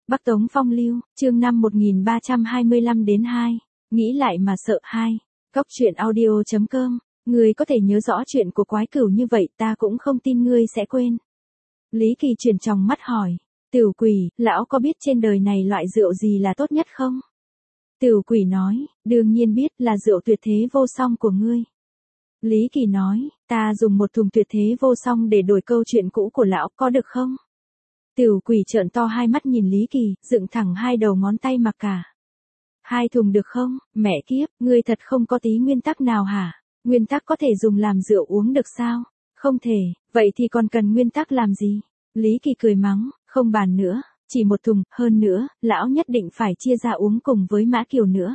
Bắc Tống Phong Lưu, chương 5 1325-2, nghĩ lại mà sợ 2. Cóc truyện audio.com, ngươi có thể nhớ rõ chuyện của Quái Cửu như vậy, ta cũng không tin ngươi sẽ quên. Lý Kỳ chuyển tròng mắt hỏi, Tửu Quỷ, lão có biết trên đời này loại rượu gì là tốt nhất không? Tửu Quỷ nói, đương nhiên biết, là rượu tuyệt thế vô song của ngươi. Lý Kỳ nói, ta dùng một thùng tuyệt thế vô song để đổi câu chuyện cũ của lão, có được không? Tửu Quỷ trợn to hai mắt nhìn Lý Kỳ, dựng thẳng hai đầu ngón tay mặc cả. 2 thùng được không? Mẹ kiếp, ngươi thật không có tí nguyên tắc nào hả? Nguyên tắc có thể dùng làm rượu uống được sao? Không thể, vậy thì còn cần nguyên tắc làm gì? Lý Kỳ cười mắng, không bàn nữa, chỉ 1 thùng, hơn nữa, lão nhất định phải chia ra uống cùng với Mã Kiều nữa.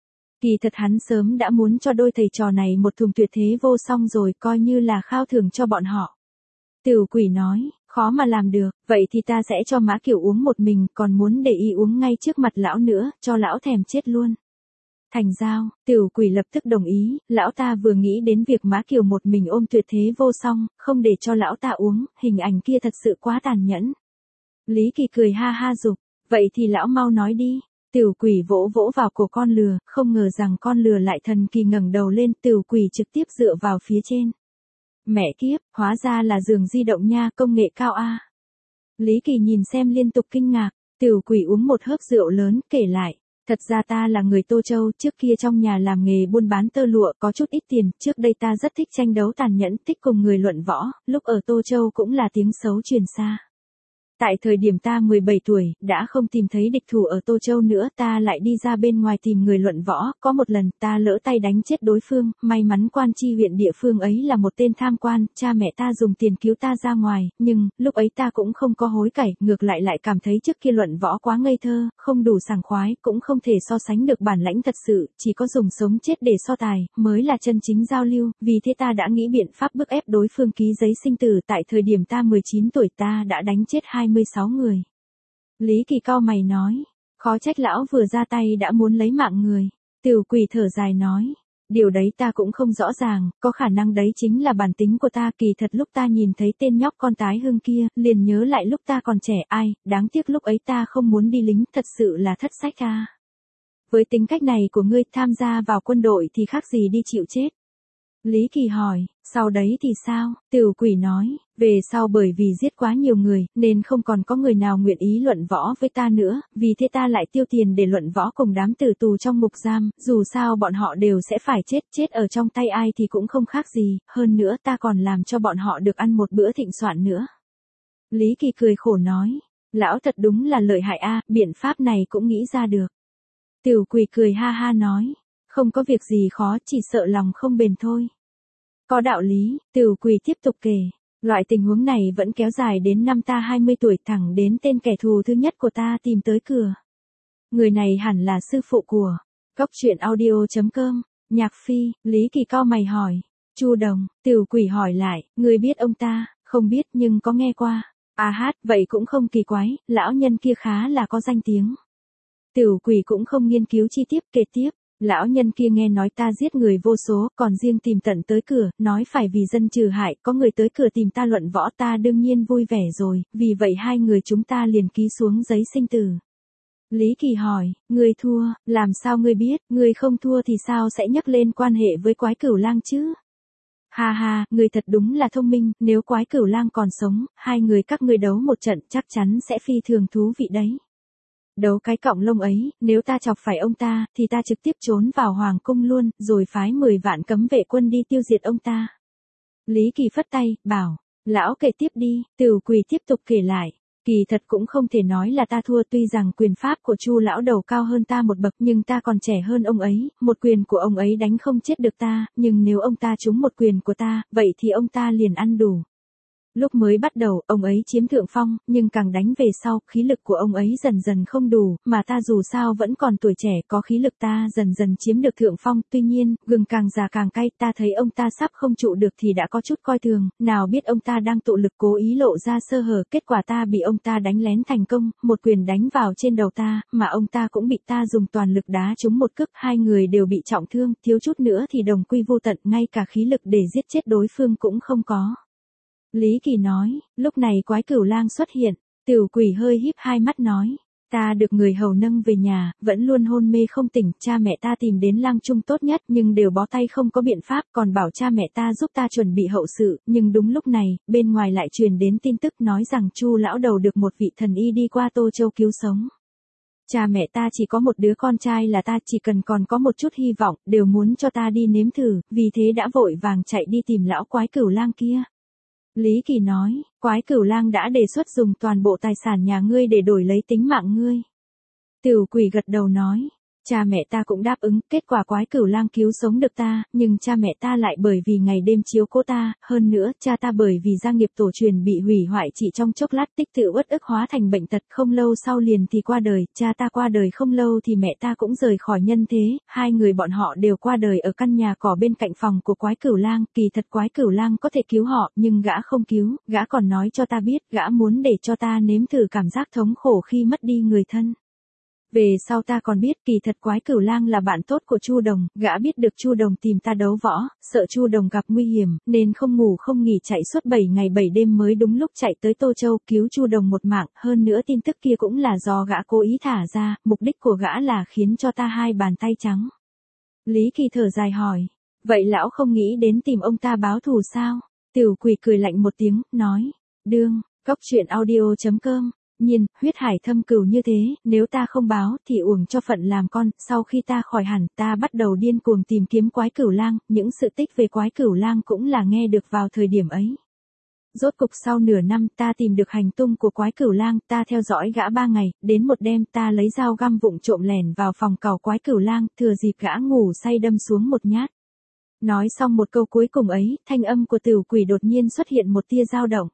Kỳ thật hắn sớm đã muốn cho đôi thầy trò này 1 thùng tuyệt thế vô song rồi, coi như là khao thưởng cho bọn họ. Tửu Quỷ nói, khó mà làm được, vậy thì ta sẽ cho Mã Kiều uống một mình, còn muốn để y uống ngay trước mặt lão nữa, cho lão thèm chết luôn. Thành giao, Tửu Quỷ lập tức đồng ý, lão ta vừa nghĩ đến việc Mã Kiều một mình ôm tuyệt thế vô song, không để cho lão ta uống, hình ảnh kia thật sự quá tàn nhẫn. Lý Kỳ cười ha ha giục, vậy thì lão mau nói đi. Tửu Quỷ vỗ vỗ vào cổ con lừa, không ngờ rằng con lừa lại thần kỳ ngẩng đầu lên, Tửu Quỷ trực tiếp dựa vào phía trên. Mẹ kiếp, hóa ra là giường di động nha, công nghệ cao a. Lý Kỳ nhìn xem liên tục kinh ngạc, Tửu Quỷ uống một hớp rượu lớn, kể lại, thật ra ta là người Tô Châu, trước kia trong nhà làm nghề buôn bán tơ lụa, có chút ít tiền, trước đây ta rất thích tranh đấu tàn nhẫn, thích cùng người luận võ, lúc ở Tô Châu cũng là tiếng xấu truyền xa. Tại thời điểm ta 17 tuổi, đã không tìm thấy địch thủ ở Tô Châu nữa, ta lại đi ra bên ngoài tìm người luận võ, có một lần, ta lỡ tay đánh chết đối phương, may mắn quan tri huyện địa phương ấy là một tên tham quan, cha mẹ ta dùng tiền cứu ta ra ngoài, nhưng, lúc ấy ta cũng không có hối cải, ngược lại lại cảm thấy trước kia luận võ quá ngây thơ, không đủ sảng khoái, cũng không thể so sánh được bản lãnh thật sự, chỉ có dùng sống chết để so tài, mới là chân chính giao lưu, vì thế ta đã nghĩ biện pháp bức ép đối phương ký giấy sinh tử, tại thời điểm ta 19 tuổi ta đã đánh chết 26 người. Lý Kỳ cau mày nói, khó trách lão vừa ra tay đã muốn lấy mạng người. Tửu Quỷ thở dài nói, điều đấy ta cũng không rõ ràng, có khả năng đấy chính là bản tính của ta, kỳ thật lúc ta nhìn thấy tên nhóc con tái hương kia, liền nhớ lại lúc ta còn trẻ, ai, đáng tiếc lúc ấy ta không muốn đi lính, thật sự là thất sách a. Với tính cách này của ngươi, tham gia vào quân đội thì khác gì đi chịu chết. Lý Kỳ hỏi, sau đấy thì sao? Tửu Quỷ nói, về sau bởi vì giết quá nhiều người, nên không còn có người nào nguyện ý luận võ với ta nữa, vì thế ta lại tiêu tiền để luận võ cùng đám tử tù trong ngục giam, dù sao bọn họ đều sẽ phải chết, chết ở trong tay ai thì cũng không khác gì, hơn nữa ta còn làm cho bọn họ được ăn một bữa thịnh soạn nữa. Lý Kỳ cười khổ nói, lão thật đúng là lợi hại a, biện pháp này cũng nghĩ ra được. Tửu Quỷ cười ha ha nói, không có việc gì khó, chỉ sợ lòng không bền thôi. Có đạo lý, Tửu Quỷ tiếp tục kể, loại tình huống này vẫn kéo dài đến năm ta 20 tuổi, thẳng đến tên kẻ thù thứ nhất của ta tìm tới cửa. Người này hẳn là sư phụ của Cóc truyện audio.com, Nhạc Phi. Lý Kỳ cau mày hỏi, Chu Đồng. Tửu Quỷ hỏi lại, ngươi biết ông ta? Không biết nhưng có nghe qua. À hát, vậy cũng không kỳ quái, lão nhân kia khá là có danh tiếng. Tửu Quỷ cũng không nghiên cứu chi tiết, kể tiếp. Lão nhân kia nghe nói ta giết người vô số, còn riêng tìm tận tới cửa, nói phải vì dân trừ hại, có người tới cửa tìm ta luận võ, ta đương nhiên vui vẻ rồi, vì vậy hai người chúng ta liền ký xuống giấy sinh tử. Lý Kỳ hỏi, ngươi thua, làm sao ngươi biết, ngươi không thua thì sao sẽ nhắc lên quan hệ với Quái Cửu Lang chứ? Ha ha, ngươi thật đúng là thông minh, nếu Quái Cửu Lang còn sống, hai người các ngươi đấu một trận chắc chắn sẽ phi thường thú vị đấy. Đấu cái cọng lông ấy, nếu ta chọc phải ông ta, thì ta trực tiếp trốn vào hoàng cung luôn, rồi phái 10 vạn cấm vệ quân đi tiêu diệt ông ta. Lý Kỳ phất tay, bảo, lão kể tiếp đi. Tửu Quỷ tiếp tục kể lại, kỳ thật cũng không thể nói là ta thua, tuy rằng quyền pháp của Chu lão đầu cao hơn ta một bậc, nhưng ta còn trẻ hơn ông ấy, một quyền của ông ấy đánh không chết được ta, nhưng nếu ông ta trúng một quyền của ta, vậy thì ông ta liền ăn đủ. Lúc mới bắt đầu, ông ấy chiếm thượng phong, nhưng càng đánh về sau, khí lực của ông ấy dần dần không đủ, mà ta dù sao vẫn còn tuổi trẻ, có khí lực ta dần dần chiếm được thượng phong, tuy nhiên, gừng càng già càng cay, ta thấy ông ta sắp không trụ được thì đã có chút coi thường, nào biết ông ta đang tụ lực cố ý lộ ra sơ hở, kết quả ta bị ông ta đánh lén thành công, một quyền đánh vào trên đầu ta, mà ông ta cũng bị ta dùng toàn lực đá trúng một cước, hai người đều bị trọng thương, thiếu chút nữa thì đồng quy vô tận, ngay cả khí lực để giết chết đối phương cũng không có. Lý Kỳ nói, lúc này Quái Cửu Lang xuất hiện, Tửu Quỷ hơi híp hai mắt nói, Ta được người hầu nâng về nhà, vẫn luôn hôn mê không tỉnh, cha mẹ ta tìm đến lang trung tốt nhất nhưng đều bó tay không có biện pháp, còn bảo cha mẹ ta giúp ta chuẩn bị hậu sự, nhưng đúng lúc này, bên ngoài lại truyền đến tin tức nói rằng Chu lão đầu được một vị thần y đi qua Tô Châu cứu sống. Cha mẹ ta chỉ có một đứa con trai là ta, chỉ cần còn có một chút hy vọng, đều muốn cho ta đi nếm thử, vì thế đã vội vàng chạy đi tìm lão quái cửu lang kia. Lý Kỳ nói, quái cửu lang đã đề xuất dùng toàn bộ tài sản nhà ngươi để đổi lấy tính mạng ngươi. Tiểu quỷ gật đầu nói, cha mẹ ta cũng đáp ứng, kết quả quái cửu lang cứu sống được ta, nhưng cha mẹ ta lại bởi vì ngày đêm chiếu cố ta, hơn nữa, cha ta bởi vì gia nghiệp tổ truyền bị hủy hoại chỉ trong chốc lát, tích tụ uất ức hóa thành bệnh tật, không lâu sau liền thì qua đời, cha ta qua đời không lâu thì mẹ ta cũng rời khỏi nhân thế, hai người bọn họ đều qua đời ở căn nhà cỏ bên cạnh phòng của quái cửu lang, kỳ thật quái cửu lang có thể cứu họ, nhưng gã không cứu, gã còn nói cho ta biết, gã muốn để cho ta nếm thử cảm giác thống khổ khi mất đi người thân. Về sau ta còn biết kỳ thật quái cửu lang là bạn tốt của Chu Đồng, gã biết được Chu Đồng tìm ta đấu võ, sợ Chu Đồng gặp nguy hiểm, nên không ngủ không nghỉ chạy suốt 7 ngày 7 đêm mới đúng lúc chạy tới Tô Châu cứu Chu Đồng một mạng, hơn nữa tin tức kia cũng là do gã cố ý thả ra, mục đích của gã là khiến cho ta hai bàn tay trắng. Lý Kỳ thở dài hỏi, vậy lão không nghĩ đến tìm ông ta báo thù sao? Tiểu quỷ cười lạnh một tiếng, nói, đương, cóc truyện audio.com. Nhiên, huyết hải thâm cừu như thế, nếu ta không báo thì uổng cho phận làm con, sau khi ta khỏi hẳn, ta bắt đầu điên cuồng tìm kiếm quái cửu lang, những sự tích về quái cửu lang cũng là nghe được vào thời điểm ấy. Rốt cục sau nửa năm ta tìm được hành tung của quái cửu lang, ta theo dõi gã 3 ngày, đến một đêm ta lấy dao găm vụng trộm lẻn vào phòng cào quái cửu lang, thừa dịp gã ngủ say đâm xuống một nhát. Nói xong một câu cuối cùng ấy, thanh âm của tiểu quỷ đột nhiên xuất hiện một tia dao động.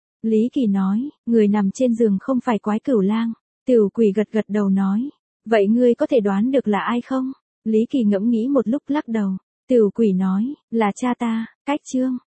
Lý Kỳ nói, người nằm trên giường không phải quái cửu lang. Tiểu quỷ gật gật đầu nói, vậy ngươi có thể đoán được là ai không? Lý Kỳ ngẫm nghĩ một lúc lắc đầu. Tiểu quỷ nói, là cha ta, Cách Chương.